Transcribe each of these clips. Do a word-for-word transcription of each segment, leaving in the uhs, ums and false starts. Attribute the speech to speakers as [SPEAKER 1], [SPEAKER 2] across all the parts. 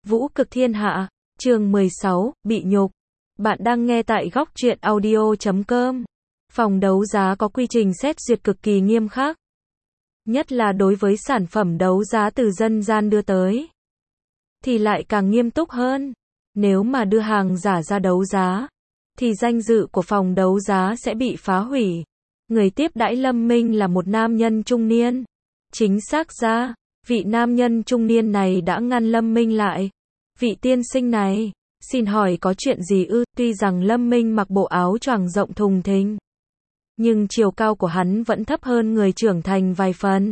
[SPEAKER 1] Vũ cực thiên hạ, chương mười sáu, bị nhục. Bạn đang nghe tại góc truyện audio chấm com. Phòng đấu giá có quy trình xét duyệt cực kỳ nghiêm khắc. Nhất là đối với sản phẩm đấu giá từ dân gian đưa tới. Thì lại càng nghiêm túc hơn. Nếu mà đưa hàng giả ra đấu giá, thì danh dự của phòng đấu giá sẽ bị phá hủy. Người tiếp đãi Lâm Minh là một nam nhân trung niên. Chính xác ra, vị nam nhân trung niên này đã ngăn Lâm Minh lại. Vị tiên sinh này, xin hỏi có chuyện gì ư? Tuy rằng Lâm Minh mặc bộ áo choàng rộng thùng thình, nhưng chiều cao của hắn vẫn thấp hơn người trưởng thành vài phần.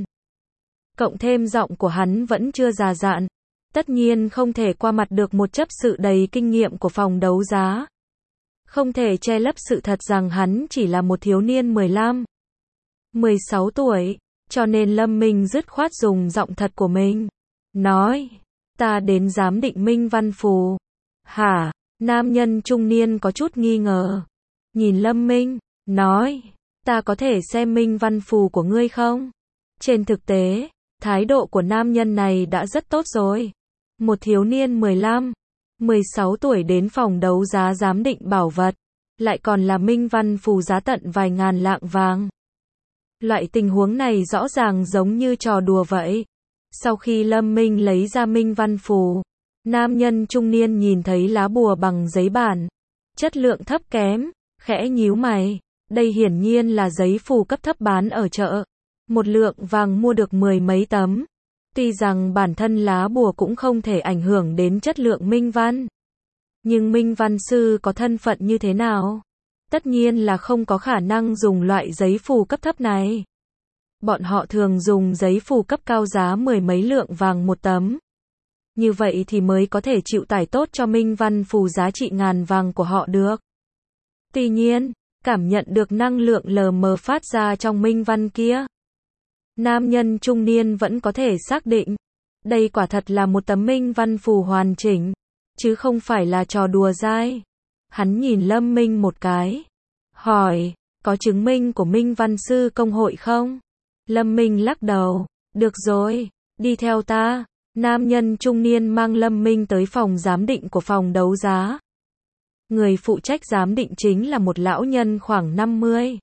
[SPEAKER 1] Cộng thêm giọng của hắn vẫn chưa già dặn, tất nhiên không thể qua mặt được một chấp sự đầy kinh nghiệm của phòng đấu giá. Không thể che lấp sự thật rằng hắn chỉ là một thiếu niên mười lăm, mười sáu tuổi, cho nên Lâm Minh dứt khoát dùng giọng thật của mình. Nói, ta đến giám định minh văn phù. Hả? Nam nhân trung niên có chút nghi ngờ. Nhìn Lâm Minh, nói, ta có thể xem minh văn phù của ngươi không? Trên thực tế, thái độ của nam nhân này đã rất tốt rồi. Một thiếu niên mười lăm, mười sáu tuổi đến phòng đấu giá giám định bảo vật, lại còn là minh văn phù giá tận vài ngàn lạng vàng. Loại tình huống này rõ ràng giống như trò đùa vậy. Sau khi Lâm Minh lấy ra minh văn phù, nam nhân trung niên nhìn thấy lá bùa bằng giấy bản, chất lượng thấp kém, khẽ nhíu mày. Đây hiển nhiên là giấy phù cấp thấp bán ở chợ. Một lượng vàng mua được mười mấy tấm. Tuy rằng bản thân lá bùa cũng không thể ảnh hưởng đến chất lượng minh văn. Nhưng minh văn sư có thân phận như thế nào? Tất nhiên là không có khả năng dùng loại giấy phù cấp thấp này. Bọn họ thường dùng giấy phù cấp cao giá mười mấy lượng vàng một tấm. Như vậy thì mới có thể chịu tải tốt cho minh văn phù giá trị ngàn vàng của họ được. Tuy nhiên, cảm nhận được năng lượng lờ mờ phát ra trong minh văn kia, nam nhân trung niên vẫn có thể xác định, đây quả thật là một tấm minh văn phù hoàn chỉnh, chứ không phải là trò đùa dai. Hắn nhìn Lâm Minh một cái, hỏi, có chứng minh của minh văn sư công hội không? Lâm Minh lắc đầu, được rồi, đi theo ta. Nam nhân trung niên mang Lâm Minh tới phòng giám định của phòng đấu giá. Người phụ trách giám định chính là một lão nhân khoảng năm mươi,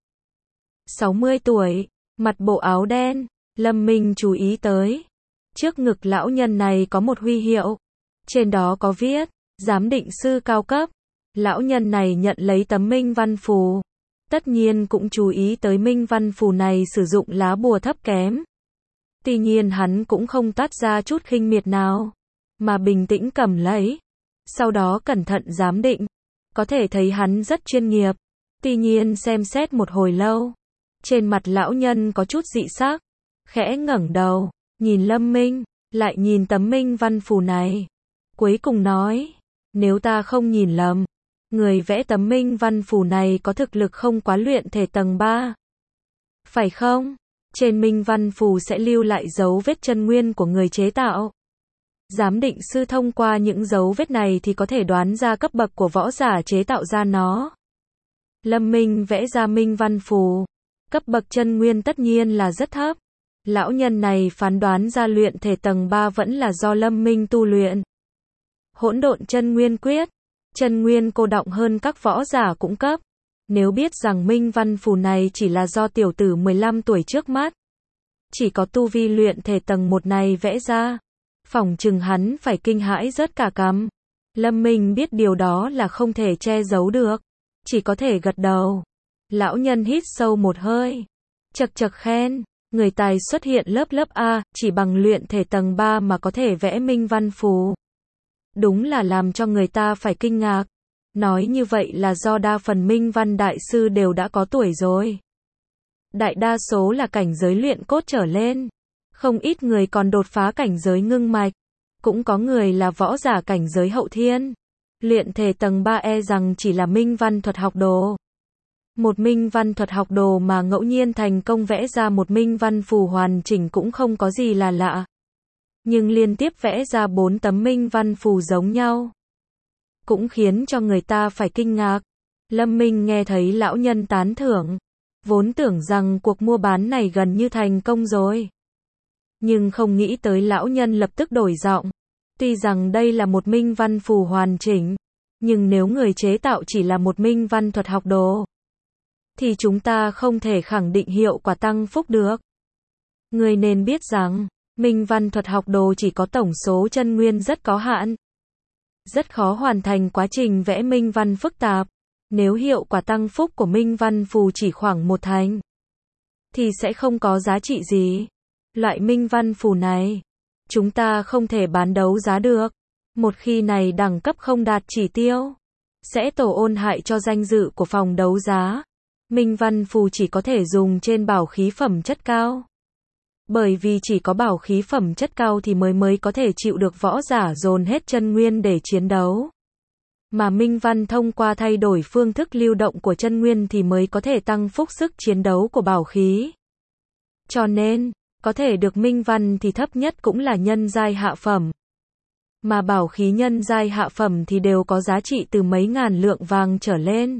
[SPEAKER 1] sáu mươi tuổi, mặc bộ áo đen. Lâm Minh chú ý tới, trước ngực lão nhân này có một huy hiệu, trên đó có viết, giám định sư cao cấp. Lão nhân này nhận lấy tấm minh văn phù, tất nhiên cũng chú ý tới minh văn phù này sử dụng lá bùa thấp kém. Tuy nhiên hắn cũng không toát ra chút khinh miệt nào, mà bình tĩnh cầm lấy, sau đó cẩn thận giám định. Có thể thấy hắn rất chuyên nghiệp. Tuy nhiên xem xét một hồi lâu, trên mặt lão nhân có chút dị sắc, khẽ ngẩng đầu, nhìn Lâm Minh, lại nhìn tấm minh văn phù này. Cuối cùng nói, nếu ta không nhìn lầm, người vẽ tấm minh văn phù này có thực lực không quá luyện thể tầng ba. Phải không? Trên minh văn phù sẽ lưu lại dấu vết chân nguyên của người chế tạo. Giám định sư thông qua những dấu vết này thì có thể đoán ra cấp bậc của võ giả chế tạo ra nó. Lâm Minh vẽ ra minh văn phù, cấp bậc chân nguyên tất nhiên là rất thấp. Lão nhân này phán đoán ra luyện thể tầng ba vẫn là do Lâm Minh tu luyện hỗn độn chân nguyên quyết, chân nguyên cô đọng hơn các võ giả cũng cấp. Nếu biết rằng minh văn phù này chỉ là do tiểu tử mười lăm tuổi trước mắt, chỉ có tu vi luyện thể tầng một này vẽ ra, phỏng chừng hắn phải kinh hãi rớt cả cằm. Lâm Minh biết điều đó là không thể che giấu được, chỉ có thể gật đầu. Lão nhân hít sâu một hơi, chật chật khen, người tài xuất hiện lớp lớp A, chỉ bằng luyện thể tầng ba mà có thể vẽ minh văn phù. Đúng là làm cho người ta phải kinh ngạc. Nói như vậy là do đa phần minh văn đại sư đều đã có tuổi rồi. Đại đa số là cảnh giới luyện cốt trở lên. Không ít người còn đột phá cảnh giới ngưng mạch. Cũng có người là võ giả cảnh giới hậu thiên. Luyện thể tầng ba e rằng chỉ là minh văn thuật học đồ. Một minh văn thuật học đồ mà ngẫu nhiên thành công vẽ ra một minh văn phù hoàn chỉnh cũng không có gì là lạ. Nhưng liên tiếp vẽ ra bốn tấm minh văn phù giống nhau, cũng khiến cho người ta phải kinh ngạc. Lâm Minh nghe thấy lão nhân tán thưởng, vốn tưởng rằng cuộc mua bán này gần như thành công rồi. Nhưng không nghĩ tới lão nhân lập tức đổi giọng. Tuy rằng đây là một minh văn phù hoàn chỉnh, nhưng nếu người chế tạo chỉ là một minh văn thuật học đồ, thì chúng ta không thể khẳng định hiệu quả tăng phúc được. Người nên biết rằng, minh văn thuật học đồ chỉ có tổng số chân nguyên rất có hạn. Rất khó hoàn thành quá trình vẽ minh văn phức tạp. Nếu hiệu quả tăng phúc của minh văn phù chỉ khoảng một thành, thì sẽ không có giá trị gì. Loại minh văn phù này, chúng ta không thể bán đấu giá được. Một khi này đẳng cấp không đạt chỉ tiêu, sẽ tổ ôn hại cho danh dự của phòng đấu giá. Minh văn phù chỉ có thể dùng trên bảo khí phẩm chất cao. Bởi vì chỉ có bảo khí phẩm chất cao thì mới mới có thể chịu được võ giả dồn hết chân nguyên để chiến đấu. Mà minh văn thông qua thay đổi phương thức lưu động của chân nguyên thì mới có thể tăng phúc sức chiến đấu của bảo khí. Cho nên, có thể được minh văn thì thấp nhất cũng là nhân giai hạ phẩm. Mà bảo khí nhân giai hạ phẩm thì đều có giá trị từ mấy ngàn lượng vàng trở lên.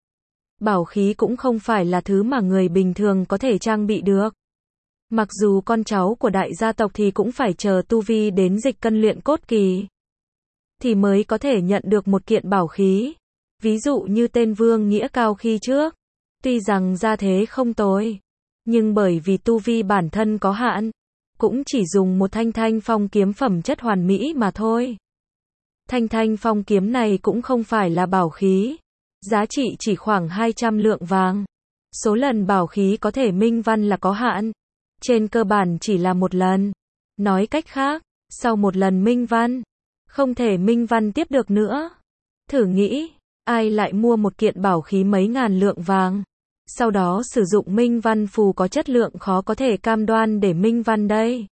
[SPEAKER 1] Bảo khí cũng không phải là thứ mà người bình thường có thể trang bị được. Mặc dù con cháu của đại gia tộc thì cũng phải chờ tu vi đến dịch cân luyện cốt kỳ, thì mới có thể nhận được một kiện bảo khí. Ví dụ như tên Vương Nghĩa Cao khi trước, tuy rằng gia thế không tồi, nhưng bởi vì tu vi bản thân có hạn, cũng chỉ dùng một thanh thanh phong kiếm phẩm chất hoàn mỹ mà thôi. Thanh thanh phong kiếm này cũng không phải là bảo khí, giá trị chỉ khoảng hai trăm lượng vàng. Số lần bảo khí có thể minh văn là có hạn, trên cơ bản chỉ là một lần. Nói cách khác, sau một lần minh văn, không thể minh văn tiếp được nữa. Thử nghĩ, ai lại mua một kiện bảo khí mấy ngàn lượng vàng, sau đó sử dụng minh văn phù có chất lượng khó có thể cam đoan để minh văn đây.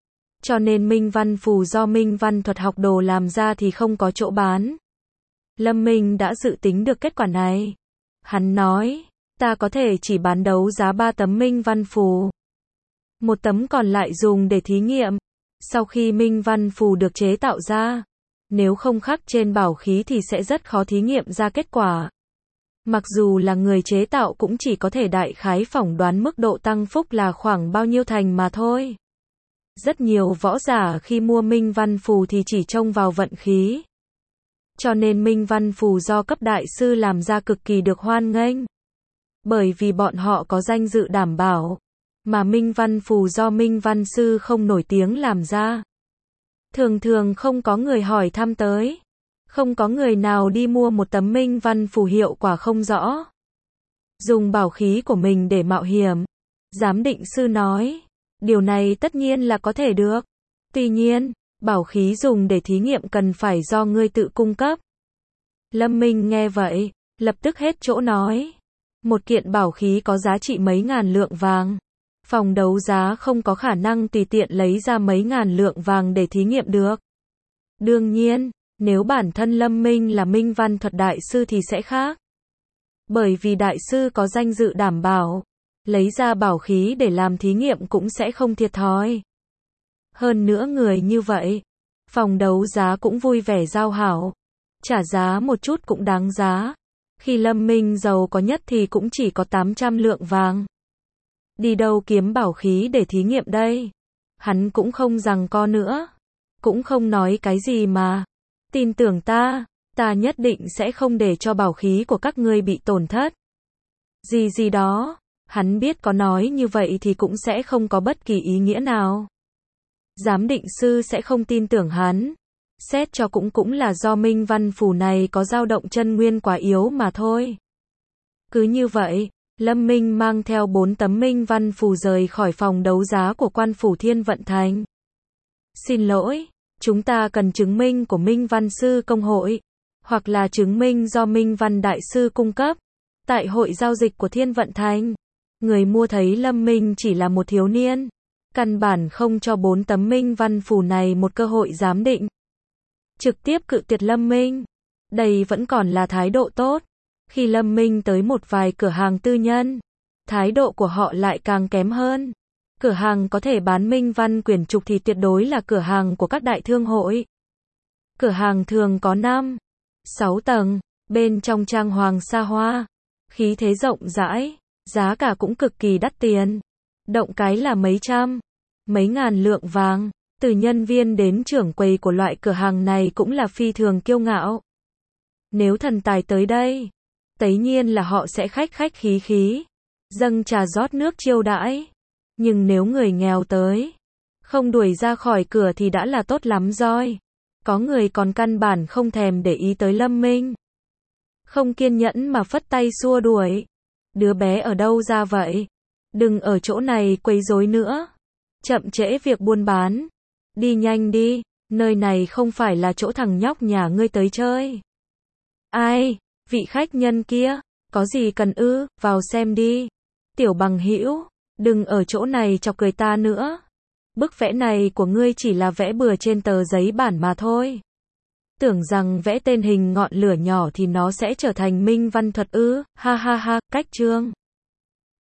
[SPEAKER 1] Cho nên minh văn phù do minh văn thuật học đồ làm ra thì không có chỗ bán. Lâm Minh đã dự tính được kết quả này. Hắn nói, ta có thể chỉ bán đấu giá ba tấm minh văn phù. Một tấm còn lại dùng để thí nghiệm. Sau khi minh văn phù được chế tạo ra, nếu không khắc trên bảo khí thì sẽ rất khó thí nghiệm ra kết quả. Mặc dù là người chế tạo cũng chỉ có thể đại khái phỏng đoán mức độ tăng phúc là khoảng bao nhiêu thành mà thôi. Rất nhiều võ giả khi mua minh văn phù thì chỉ trông vào vận khí. Cho nên minh văn phù do cấp đại sư làm ra cực kỳ được hoan nghênh. Bởi vì bọn họ có danh dự đảm bảo. Mà minh văn phù do minh văn sư không nổi tiếng làm ra, thường thường không có người hỏi thăm tới. Không có người nào đi mua một tấm minh văn phù hiệu quả không rõ, dùng bảo khí của mình để mạo hiểm. Giám định sư nói, điều này tất nhiên là có thể được. Tuy nhiên, bảo khí dùng để thí nghiệm cần phải do ngươi tự cung cấp. Lâm Minh nghe vậy, lập tức hết chỗ nói. Một kiện bảo khí có giá trị mấy ngàn lượng vàng. Phòng đấu giá không có khả năng tùy tiện lấy ra mấy ngàn lượng vàng để thí nghiệm được. Đương nhiên, nếu bản thân Lâm Minh là minh văn thuật đại sư thì sẽ khác. Bởi vì đại sư có danh dự đảm bảo, lấy ra bảo khí để làm thí nghiệm cũng sẽ không thiệt thòi. Hơn nữa người như vậy, phòng đấu giá cũng vui vẻ giao hảo, trả giá một chút cũng đáng giá. Khi Lâm Minh giàu có nhất thì cũng chỉ có tám trăm lượng vàng. Đi đâu kiếm bảo khí để thí nghiệm đây? Hắn cũng không giằng co nữa, cũng không nói cái gì mà. Tin tưởng ta, ta nhất định sẽ không để cho bảo khí của các ngươi bị tổn thất. Gì gì đó, hắn biết có nói như vậy thì cũng sẽ không có bất kỳ ý nghĩa nào. Giám định sư sẽ không tin tưởng hắn. Xét cho cũng cũng là do minh văn phù này có dao động chân nguyên quá yếu mà thôi. Cứ như vậy, Lâm Minh mang theo bốn tấm minh văn phù rời khỏi phòng đấu giá của quan phủ Thiên Vận Thành. Xin lỗi, chúng ta cần chứng minh của minh văn sư công hội, hoặc là chứng minh do minh văn đại sư cung cấp. Tại hội giao dịch của Thiên Vận Thành, người mua thấy Lâm Minh chỉ là một thiếu niên, căn bản không cho bốn tấm minh văn phù này một cơ hội giám định. Trực tiếp cự tuyệt Lâm Minh. Đây vẫn còn là thái độ tốt. Khi Lâm Minh tới một vài cửa hàng tư nhân, thái độ của họ lại càng kém hơn. Cửa hàng có thể bán minh văn quyển trục thì tuyệt đối là cửa hàng của các đại thương hội. Cửa hàng thường có năm, sáu tầng, bên trong trang hoàng xa hoa, khí thế rộng rãi, giá cả cũng cực kỳ đắt tiền. Động cái là mấy trăm, mấy ngàn lượng vàng. Từ nhân viên đến trưởng quầy của loại cửa hàng này cũng là phi thường kiêu ngạo. Nếu thần tài tới đây, tất nhiên là họ sẽ khách khách khí khí, dâng trà rót nước chiêu đãi. Nhưng nếu người nghèo tới, không đuổi ra khỏi cửa thì đã là tốt lắm rồi. Có người còn căn bản không thèm để ý tới Lâm Minh. Không kiên nhẫn mà phất tay xua đuổi. Đứa bé ở đâu ra vậy? Đừng ở chỗ này quấy rối nữa. Chậm trễ việc buôn bán. Đi nhanh đi, nơi này không phải là chỗ thằng nhóc nhà ngươi tới chơi. Ai, vị khách nhân kia, có gì cần ư, vào xem đi. Tiểu bằng hữu, đừng ở chỗ này chọc cười ta nữa. Bức vẽ này của ngươi chỉ là vẽ bừa trên tờ giấy bản mà thôi. Tưởng rằng vẽ tên hình ngọn lửa nhỏ thì nó sẽ trở thành minh văn thuật ư, ha ha ha, cách chương.